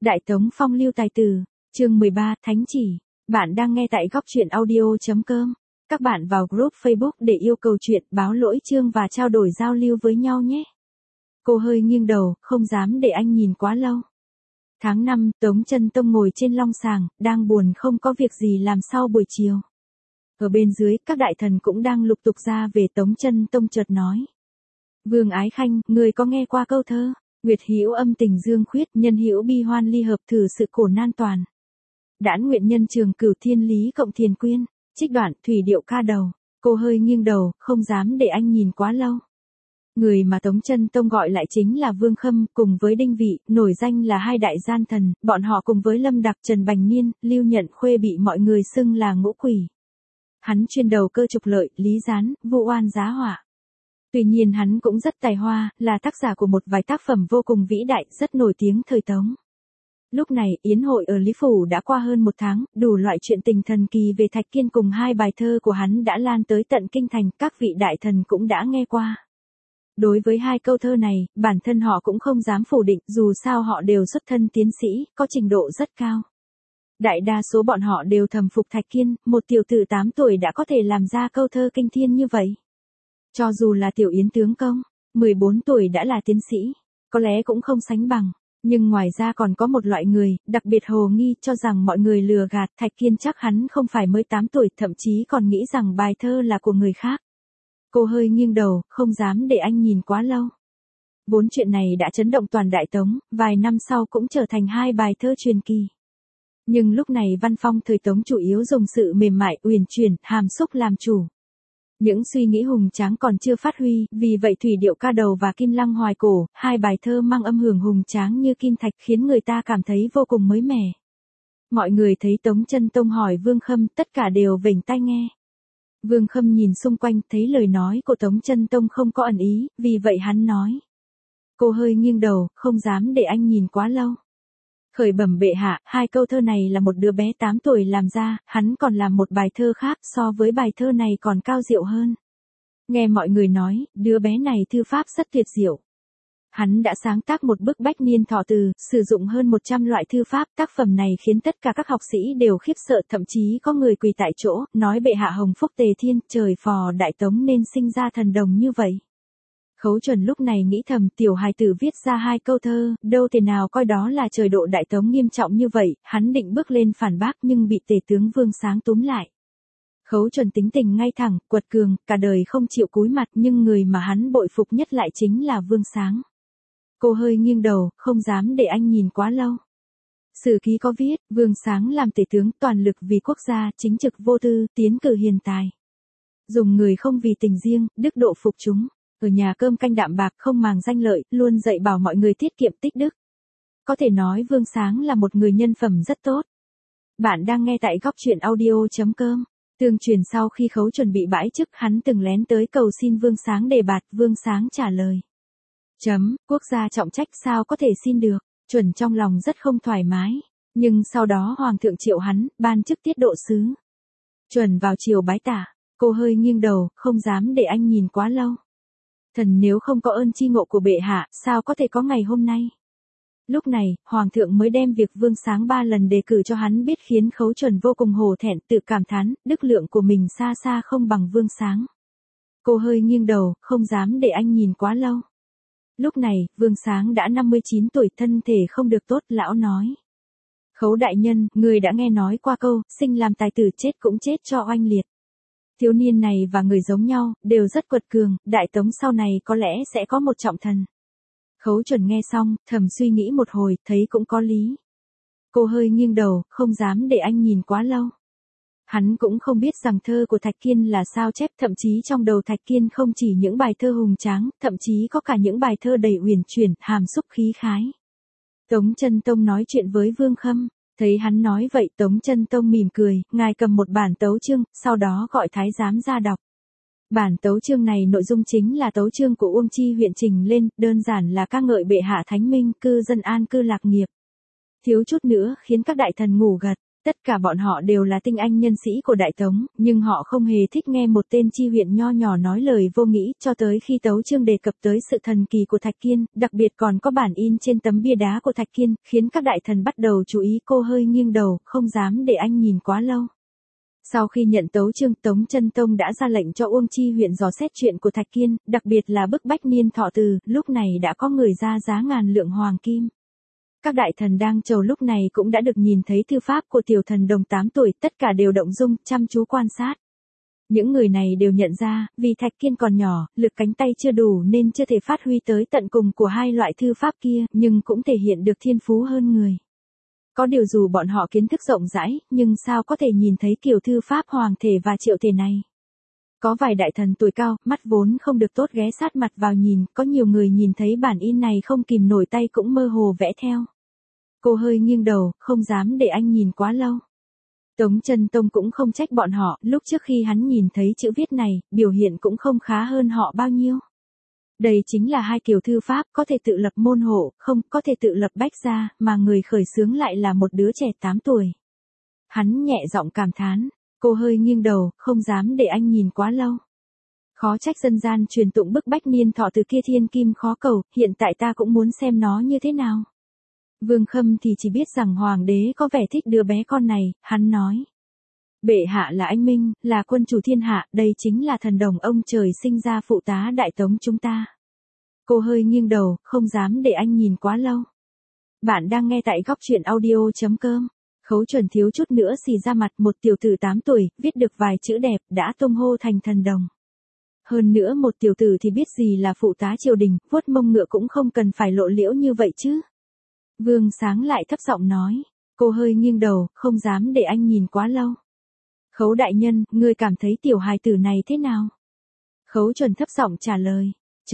Đại Tống phong lưu tài tử, chương 13, Thánh chỉ. Bạn đang nghe tại góc truyện audio.com. Các bạn vào group Facebook để yêu cầu chuyện, báo lỗi chương và trao đổi giao lưu với nhau nhé. Cô hơi nghiêng đầu, không dám để anh nhìn quá lâu. Tháng 5, Tống Chân Tông ngồi trên long sàng, đang buồn không có việc gì làm sau buổi chiều. Ở bên dưới, các đại thần cũng đang lục tục ra về. Tống Chân Tông chợt nói: Vương Ái Khanh, người có nghe qua câu thơ Nguyệt hữu âm tình dương khuyết, nhân hữu bi hoan ly hợp, thử sự khổ nan toàn. Đãn nguyện nhân trường cửu thiên lý cộng thiền quyên. Trích đoạn, thủy điệu ca đầu. Cô hơi nghiêng đầu, không dám để anh nhìn quá lâu. Người mà Tống Chân Tông gọi lại chính là Vương Khâm, cùng với Đinh Vị, nổi danh là hai đại gian thần. Bọn họ cùng với Lâm Đặc, Trần Bành Niên, Lưu Nhận Khuê bị mọi người xưng là ngũ quỷ. Hắn chuyên đầu cơ trục lợi, lý gián, vu oan giá họa. Tuy nhiên hắn cũng rất tài hoa, là tác giả của một vài tác phẩm vô cùng vĩ đại, rất nổi tiếng thời Tống. Lúc này, yến hội ở Lý Phủ đã qua hơn một tháng, đủ loại chuyện tình thần kỳ về Thạch Kiên cùng hai bài thơ của hắn đã lan tới tận kinh thành, các vị đại thần cũng đã nghe qua. Đối với hai câu thơ này, bản thân họ cũng không dám phủ định, dù sao họ đều xuất thân tiến sĩ, có trình độ rất cao. Đại đa số bọn họ đều thầm phục Thạch Kiên, một tiểu tử 8 tuổi đã có thể làm ra câu thơ kinh thiên như vậy. Cho dù là tiểu yến tướng công, 14 tuổi đã là tiến sĩ, có lẽ cũng không sánh bằng. Nhưng ngoài ra còn có một loại người, đặc biệt hồ nghi, cho rằng mọi người lừa gạt. Thạch Kiên chắc hắn không phải mới 8 tuổi, thậm chí còn nghĩ rằng bài thơ là của người khác. Cô hơi nghiêng đầu, không dám để anh nhìn quá lâu. Vốn chuyện này đã chấn động toàn Đại Tống, vài năm sau cũng trở thành hai bài thơ truyền kỳ. Nhưng lúc này văn phong thời Tống chủ yếu dùng sự mềm mại, uyển chuyển, hàm xúc làm chủ. Những suy nghĩ hùng tráng còn chưa phát huy, vì vậy thủy điệu ca đầu và kim lăng hoài cổ, hai bài thơ mang âm hưởng hùng tráng như kim thạch, khiến người ta cảm thấy vô cùng mới mẻ. Mọi người thấy Tống Chân Tông hỏi Vương Khâm, tất cả đều vểnh tai nghe. Vương Khâm nhìn xung quanh, thấy lời nói của Tống Chân Tông không có ẩn ý, vì vậy hắn nói. Cô hơi nghiêng đầu, không dám để anh nhìn quá lâu. Khởi bẩm bệ hạ, hai câu thơ này là một đứa bé 8 tuổi làm ra, hắn còn làm một bài thơ khác, so với bài thơ này còn cao diệu hơn. Nghe mọi người nói, đứa bé này thư pháp rất tuyệt diệu. Hắn đã sáng tác một bức bách niên thọ từ, sử dụng hơn 100 loại thư pháp, tác phẩm này khiến tất cả các học sĩ đều khiếp sợ, thậm chí có người quỳ tại chỗ, nói bệ hạ hồng phúc tề thiên, trời phò Đại Tống nên sinh ra thần đồng như vậy. Khấu Chuẩn lúc này nghĩ thầm, tiểu hài tử viết ra hai câu thơ, đâu thể nào coi đó là trời độ Đại Tống nghiêm trọng như vậy. Hắn định bước lên phản bác nhưng bị tể tướng Vương Sáng túm lại. Khấu Chuẩn tính tình ngay thẳng, quật cường, cả đời không chịu cúi mặt, nhưng người mà hắn bội phục nhất lại chính là Vương Sáng. Cô hơi nghiêng đầu, không dám để anh nhìn quá lâu. Sử ký có viết, Vương Sáng làm tể tướng, toàn lực vì quốc gia, chính trực vô tư, tiến cử hiền tài. Dùng người không vì tình riêng, đức độ phục chúng. Ở nhà cơm canh đạm bạc, không màng danh lợi, luôn dạy bảo mọi người tiết kiệm tích đức. Có thể nói Vương Sáng là một người nhân phẩm rất tốt. Bạn đang nghe tại góc truyện audio.com. Tương truyền sau khi Khấu Chuẩn bị bãi chức, hắn từng lén tới cầu xin Vương Sáng đề bạt. Vương Sáng trả lời: Quốc gia trọng trách sao có thể xin được. Chuẩn trong lòng rất không thoải mái. Nhưng sau đó Hoàng thượng triệu hắn, ban chức tiết độ sứ. Chuẩn vào chiều bái tạ. Cô hơi nghiêng đầu, không dám để anh nhìn quá lâu. Thần nếu không có ơn chi ngộ của bệ hạ, sao có thể có ngày hôm nay. Lúc này, Hoàng thượng mới đem việc Vương Sáng 3 lần đề cử cho hắn biết, khiến Khấu Chuẩn vô cùng hổ thẹn, tự cảm thán, đức lượng của mình xa xa không bằng Vương Sáng. Cô hơi nghiêng đầu, không dám để anh nhìn quá lâu. Lúc này, Vương Sáng đã 59 tuổi, thân thể không được tốt, lão nói. Khấu đại nhân, người đã nghe nói qua câu, sinh làm tài tử, chết cũng chết cho oanh liệt. Thiếu niên này và người giống nhau, đều rất quật cường, Đại Tống sau này có lẽ sẽ có một trọng thần. Khấu Chuẩn nghe xong, thầm suy nghĩ một hồi, thấy cũng có lý. Cô hơi nghiêng đầu, không dám để anh nhìn quá lâu. Hắn cũng không biết rằng thơ của Thạch Kiên là sao chép, thậm chí trong đầu Thạch Kiên không chỉ những bài thơ hùng tráng, thậm chí có cả những bài thơ đầy uyển chuyển, hàm xúc khí khái. Tống Chân Tông nói chuyện với Vương Khâm. Thấy hắn nói vậy, Tống Chân Tông mỉm cười, ngài cầm một bản tấu chương, sau đó gọi thái giám ra đọc. Bản tấu chương này nội dung chính là tấu chương của Uông Chi huyện trình lên, đơn giản là ca ngợi bệ hạ thánh minh, cư dân an cư lạc nghiệp. Thiếu chút nữa khiến các đại thần ngủ gật. Tất cả bọn họ đều là tinh anh nhân sĩ của Đại Tống, nhưng họ không hề thích nghe một tên chi huyện nho nhỏ nói lời vô nghĩ, cho tới khi Tấu Chương đề cập tới sự thần kỳ của Thạch Kiên, đặc biệt còn có bản in trên tấm bia đá của Thạch Kiên, khiến các đại thần bắt đầu chú ý. Cô hơi nghiêng đầu, không dám để anh nhìn quá lâu. Sau khi nhận tấu chương, Tống Chân Tông đã ra lệnh cho Uông Chi huyện dò xét chuyện của Thạch Kiên, đặc biệt là bức bách niên thọ từ, lúc này đã có người ra giá ngàn lượng hoàng kim. Các đại thần đang chầu lúc này cũng đã được nhìn thấy thư pháp của tiểu thần đồng 8 tuổi, tất cả đều động dung, chăm chú quan sát. Những người này đều nhận ra, vì Thạch Kiên còn nhỏ, lực cánh tay chưa đủ nên chưa thể phát huy tới tận cùng của hai loại thư pháp kia, nhưng cũng thể hiện được thiên phú hơn người. Có điều dù bọn họ kiến thức rộng rãi, nhưng sao có thể nhìn thấy kiểu thư pháp hoàng thể và triệu thể này. Có vài đại thần tuổi cao, mắt vốn không được tốt ghé sát mặt vào nhìn, có nhiều người nhìn thấy bản in này không kìm nổi tay cũng mơ hồ vẽ theo. Cô hơi nghiêng đầu, không dám để anh nhìn quá lâu. Tống Chân Tông cũng không trách bọn họ, lúc trước khi hắn nhìn thấy chữ viết này, biểu hiện cũng không khá hơn họ bao nhiêu. Đây chính là hai kiểu thư pháp, có thể tự lập môn hộ, không, có thể tự lập bách gia, mà người khởi xướng lại là một đứa trẻ 8 tuổi. Hắn nhẹ giọng cảm thán, cô hơi nghiêng đầu, không dám để anh nhìn quá lâu. Khó trách dân gian truyền tụng bức bách niên thọ từ kia thiên kim khó cầu, hiện tại ta cũng muốn xem nó như thế nào. Vương Khâm thì chỉ biết rằng hoàng đế có vẻ thích đứa bé con này, hắn nói. Bệ hạ là anh minh, là quân chủ thiên hạ, đây chính là thần đồng ông trời sinh ra phụ tá Đại Tống chúng ta. Cô hơi nghiêng đầu, không dám để anh nhìn quá lâu. Bạn đang nghe tại góc truyện audio.com. Khấu Chuẩn thiếu chút nữa xì ra mặt, một tiểu tử 8 tuổi, viết được vài chữ đẹp, đã tung hô thành thần đồng. Hơn nữa một tiểu tử thì biết gì là phụ tá triều đình, vuốt mông ngựa cũng không cần phải lộ liễu như vậy chứ. Vương Sáng lại thấp giọng nói. Cô hơi nghiêng đầu, không dám để anh nhìn quá lâu. Khấu đại nhân, ngươi cảm thấy tiểu hài tử này thế nào? Khấu Chuẩn thấp giọng trả lời.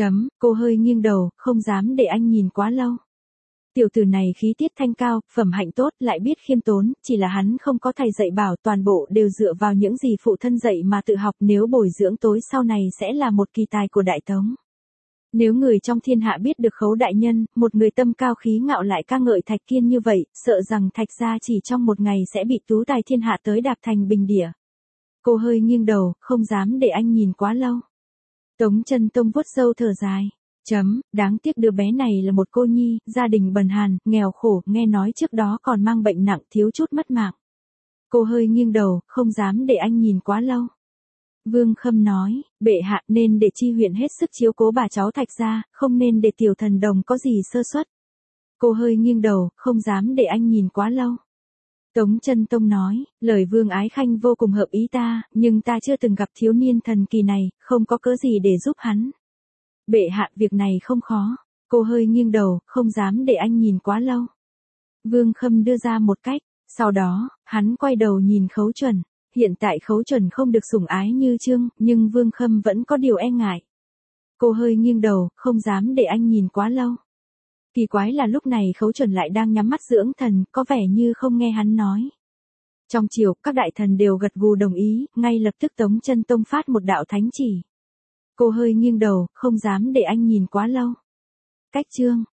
Cô hơi nghiêng đầu, không dám để anh nhìn quá lâu. Tiểu tử này khí tiết thanh cao, phẩm hạnh tốt, lại biết khiêm tốn, chỉ là hắn không có thầy dạy bảo, toàn bộ đều dựa vào những gì phụ thân dạy mà tự học, nếu bồi dưỡng tối sau này sẽ là một kỳ tài của Đại Tống. Nếu người trong thiên hạ biết được Khấu đại nhân, một người tâm cao khí ngạo lại ca ngợi Thạch Kiên như vậy, sợ rằng Thạch gia chỉ trong một ngày sẽ bị tú tài thiên hạ tới đạp thành bình địa. Cô hơi nghiêng đầu, không dám để anh nhìn quá lâu. Tống Chân Tông vuốt râu thở dài. Đáng tiếc đứa bé này là một cô nhi, gia đình bần hàn, nghèo khổ, nghe nói trước đó còn mang bệnh nặng, thiếu chút mất mạng. Cô hơi nghiêng đầu, không dám để anh nhìn quá lâu. Vương Khâm nói, bệ hạ nên để chi huyện hết sức chiếu cố bà cháu Thạch gia, không nên để tiểu thần đồng có gì sơ suất. Cô hơi nghiêng đầu, không dám để anh nhìn quá lâu. Tống Chân Tông nói, lời Vương Ái Khanh vô cùng hợp ý ta, nhưng ta chưa từng gặp thiếu niên thần kỳ này, không có cớ gì để giúp hắn. Bệ hạ, việc này không khó. Cô hơi nghiêng đầu, không dám để anh nhìn quá lâu. Vương Khâm đưa ra một cách, sau đó, hắn quay đầu nhìn Khấu Chuẩn. Hiện tại Khấu Chuẩn không được sủng ái như Trương, nhưng Vương Khâm vẫn có điều e ngại. Cô hơi nghiêng đầu, không dám để anh nhìn quá lâu. Kỳ quái là lúc này Khấu Chuẩn lại đang nhắm mắt dưỡng thần, có vẻ như không nghe hắn nói. Trong chiều, các đại thần đều gật gù đồng ý, ngay lập tức Tống Chân Tông phát một đạo thánh chỉ. Cô hơi nghiêng đầu, không dám để anh nhìn quá lâu. Cách chương